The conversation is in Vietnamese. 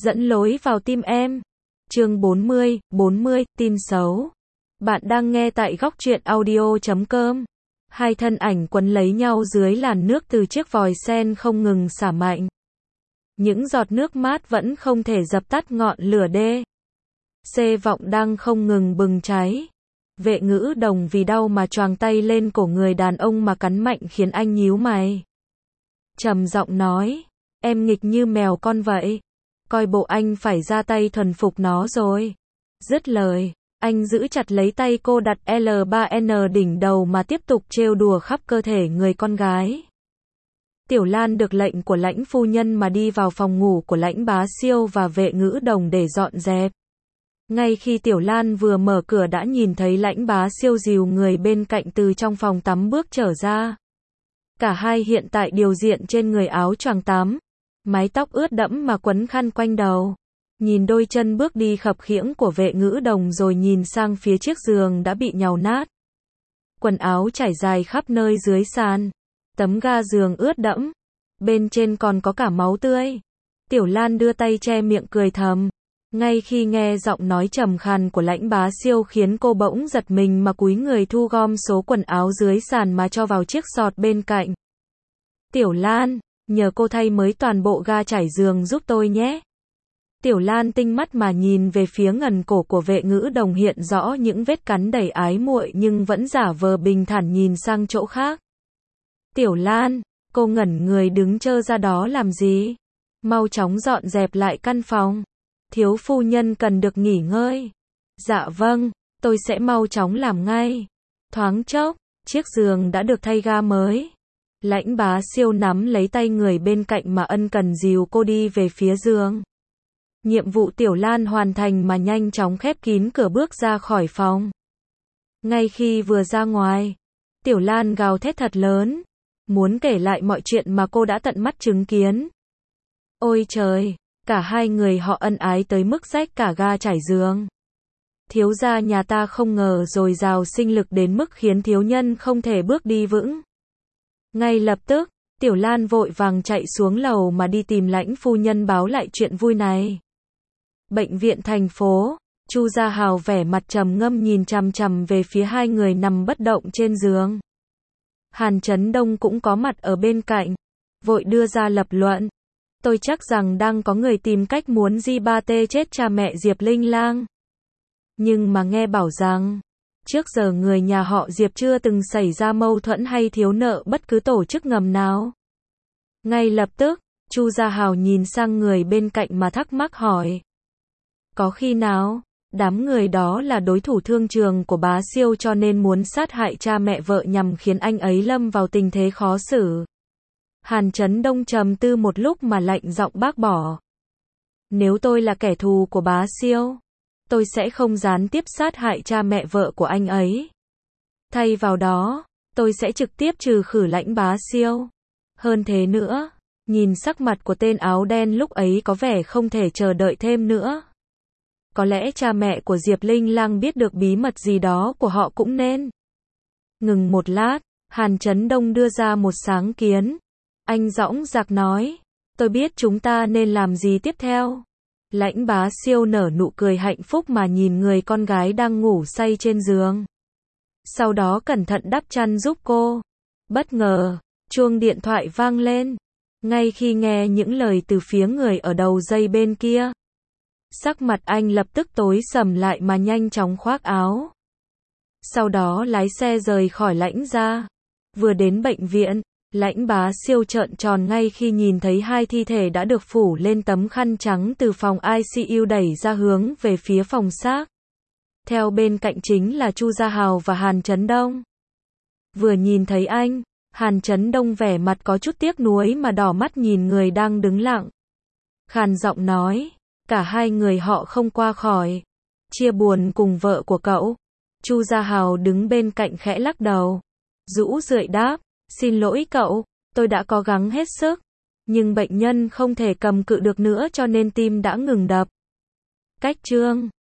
dẫn lối vào tim em. Chương 40, tin xấu. Bạn đang nghe tại góc truyện audio.com. Hai thân ảnh quấn lấy nhau dưới làn nước từ chiếc vòi sen không ngừng xả mạnh. Những giọt nước mát vẫn không thể dập tắt ngọn lửa đê. Xê vọng đang không ngừng bừng cháy. Vệ Ngữ Đồng vì đau mà choàng tay lên cổ người đàn ông mà cắn mạnh khiến anh nhíu mày. Trầm giọng nói, em nghịch như mèo con vậy. Coi bộ anh phải ra tay thuần phục nó rồi. Dứt lời, anh giữ chặt lấy tay cô đặt L3N đỉnh đầu mà tiếp tục trêu đùa khắp cơ thể người con gái. Tiểu Lan được lệnh của Lãnh phu nhân mà đi vào phòng ngủ của Lãnh Bá Siêu và Vệ Ngữ Đồng để dọn dẹp. Ngay khi Tiểu Lan vừa mở cửa đã nhìn thấy Lãnh Bá Siêu dìu người bên cạnh từ trong phòng tắm bước trở ra. Cả hai hiện tại điều diện trên người áo choàng tắm, mái tóc ướt đẫm mà quấn khăn quanh đầu. Nhìn đôi chân bước đi khập khiễng của Vệ Ngữ Đồng rồi nhìn sang phía chiếc giường đã bị nhàu nát. Quần áo trải dài khắp nơi dưới sàn. Tấm ga giường ướt đẫm. Bên trên còn có cả máu tươi. Tiểu Lan đưa tay che miệng cười thầm. Ngay khi nghe giọng nói trầm khàn của Lãnh Bá Siêu khiến cô bỗng giật mình mà cúi người thu gom số quần áo dưới sàn mà cho vào chiếc xọt bên cạnh. Tiểu Lan, nhờ cô thay mới toàn bộ ga trải giường giúp tôi nhé. Tiểu Lan tinh mắt mà nhìn về phía ngần cổ của Vệ Ngữ Đồng hiện rõ những vết cắn đầy ái muội nhưng vẫn giả vờ bình thản nhìn sang chỗ khác. Tiểu Lan, cô ngẩn người đứng trơ ra đó làm gì? Mau chóng dọn dẹp lại căn phòng. Thiếu phu nhân cần được nghỉ ngơi. Dạ vâng, tôi sẽ mau chóng làm ngay. Thoáng chốc, chiếc giường đã được thay ga mới. Lãnh Bá Siêu nắm lấy tay người bên cạnh mà ân cần dìu cô đi về phía giường. Nhiệm vụ Tiểu Lan hoàn thành mà nhanh chóng khép kín cửa bước ra khỏi phòng. Ngay khi vừa ra ngoài, Tiểu Lan gào thét thật lớn, muốn kể lại mọi chuyện mà cô đã tận mắt chứng kiến. Ôi trời, cả hai người họ ân ái tới mức rách cả ga trải giường. Thiếu gia nhà ta không ngờ dồi dào sinh lực đến mức khiến thiếu nhân không thể bước đi vững. Ngay lập tức, Tiểu Lan vội vàng chạy xuống lầu mà đi tìm Lãnh phu nhân báo lại chuyện vui này. Bệnh viện thành phố, Chu Gia Hào vẻ mặt trầm ngâm nhìn chằm chằm về phía hai người nằm bất động trên giường. Hàn Chấn Đông cũng có mặt ở bên cạnh, vội đưa ra lập luận. Tôi chắc rằng đang có người tìm cách muốn Di3T chết cha mẹ Diệp Linh Lang. Nhưng mà nghe bảo rằng, trước giờ người nhà họ Diệp chưa từng xảy ra mâu thuẫn hay thiếu nợ bất cứ tổ chức ngầm nào. Ngay lập tức, Chu Gia Hào nhìn sang người bên cạnh mà thắc mắc hỏi. Có khi nào, đám người đó là đối thủ thương trường của Bá Siêu cho nên muốn sát hại cha mẹ vợ nhằm khiến anh ấy lâm vào tình thế khó xử? Hàn Chấn Đông trầm tư một lúc mà lạnh giọng bác bỏ. Nếu tôi là kẻ thù của Bá Siêu, tôi sẽ không gián tiếp sát hại cha mẹ vợ của anh ấy. Thay vào đó, tôi sẽ trực tiếp trừ khử Lãnh Bá Siêu. Hơn thế nữa, nhìn sắc mặt của tên áo đen lúc ấy có vẻ không thể chờ đợi thêm nữa. Có lẽ cha mẹ của Diệp Linh Lang biết được bí mật gì đó của họ cũng nên. Ngừng một lát, Hàn Chấn Đông đưa ra một sáng kiến. Anh dõng dạc nói, tôi biết chúng ta nên làm gì tiếp theo. Lãnh Bá Siêu nở nụ cười hạnh phúc mà nhìn người con gái đang ngủ say trên giường. Sau đó cẩn thận đắp chăn giúp cô. Bất ngờ, chuông điện thoại vang lên. Ngay khi nghe những lời từ phía người ở đầu dây bên kia, sắc mặt anh lập tức tối sầm lại mà nhanh chóng khoác áo. Sau đó lái xe rời khỏi Lãnh gia. Vừa đến bệnh viện, Lãnh Bá Siêu trợn tròn ngay khi nhìn thấy hai thi thể đã được phủ lên tấm khăn trắng từ phòng ICU đẩy ra hướng về phía phòng xác. Theo bên cạnh chính là Chu Gia Hào và Hàn Chấn Đông. Vừa nhìn thấy anh, Hàn Chấn Đông vẻ mặt có chút tiếc nuối mà đỏ mắt nhìn người đang đứng lặng. Khàn giọng nói, cả hai người họ không qua khỏi. Chia buồn cùng vợ của cậu. Chu Gia Hào đứng bên cạnh khẽ lắc đầu. Rũ rượi đáp, xin lỗi cậu, tôi đã cố gắng hết sức. Nhưng bệnh nhân không thể cầm cự được nữa cho nên tim đã ngừng đập. Cách chương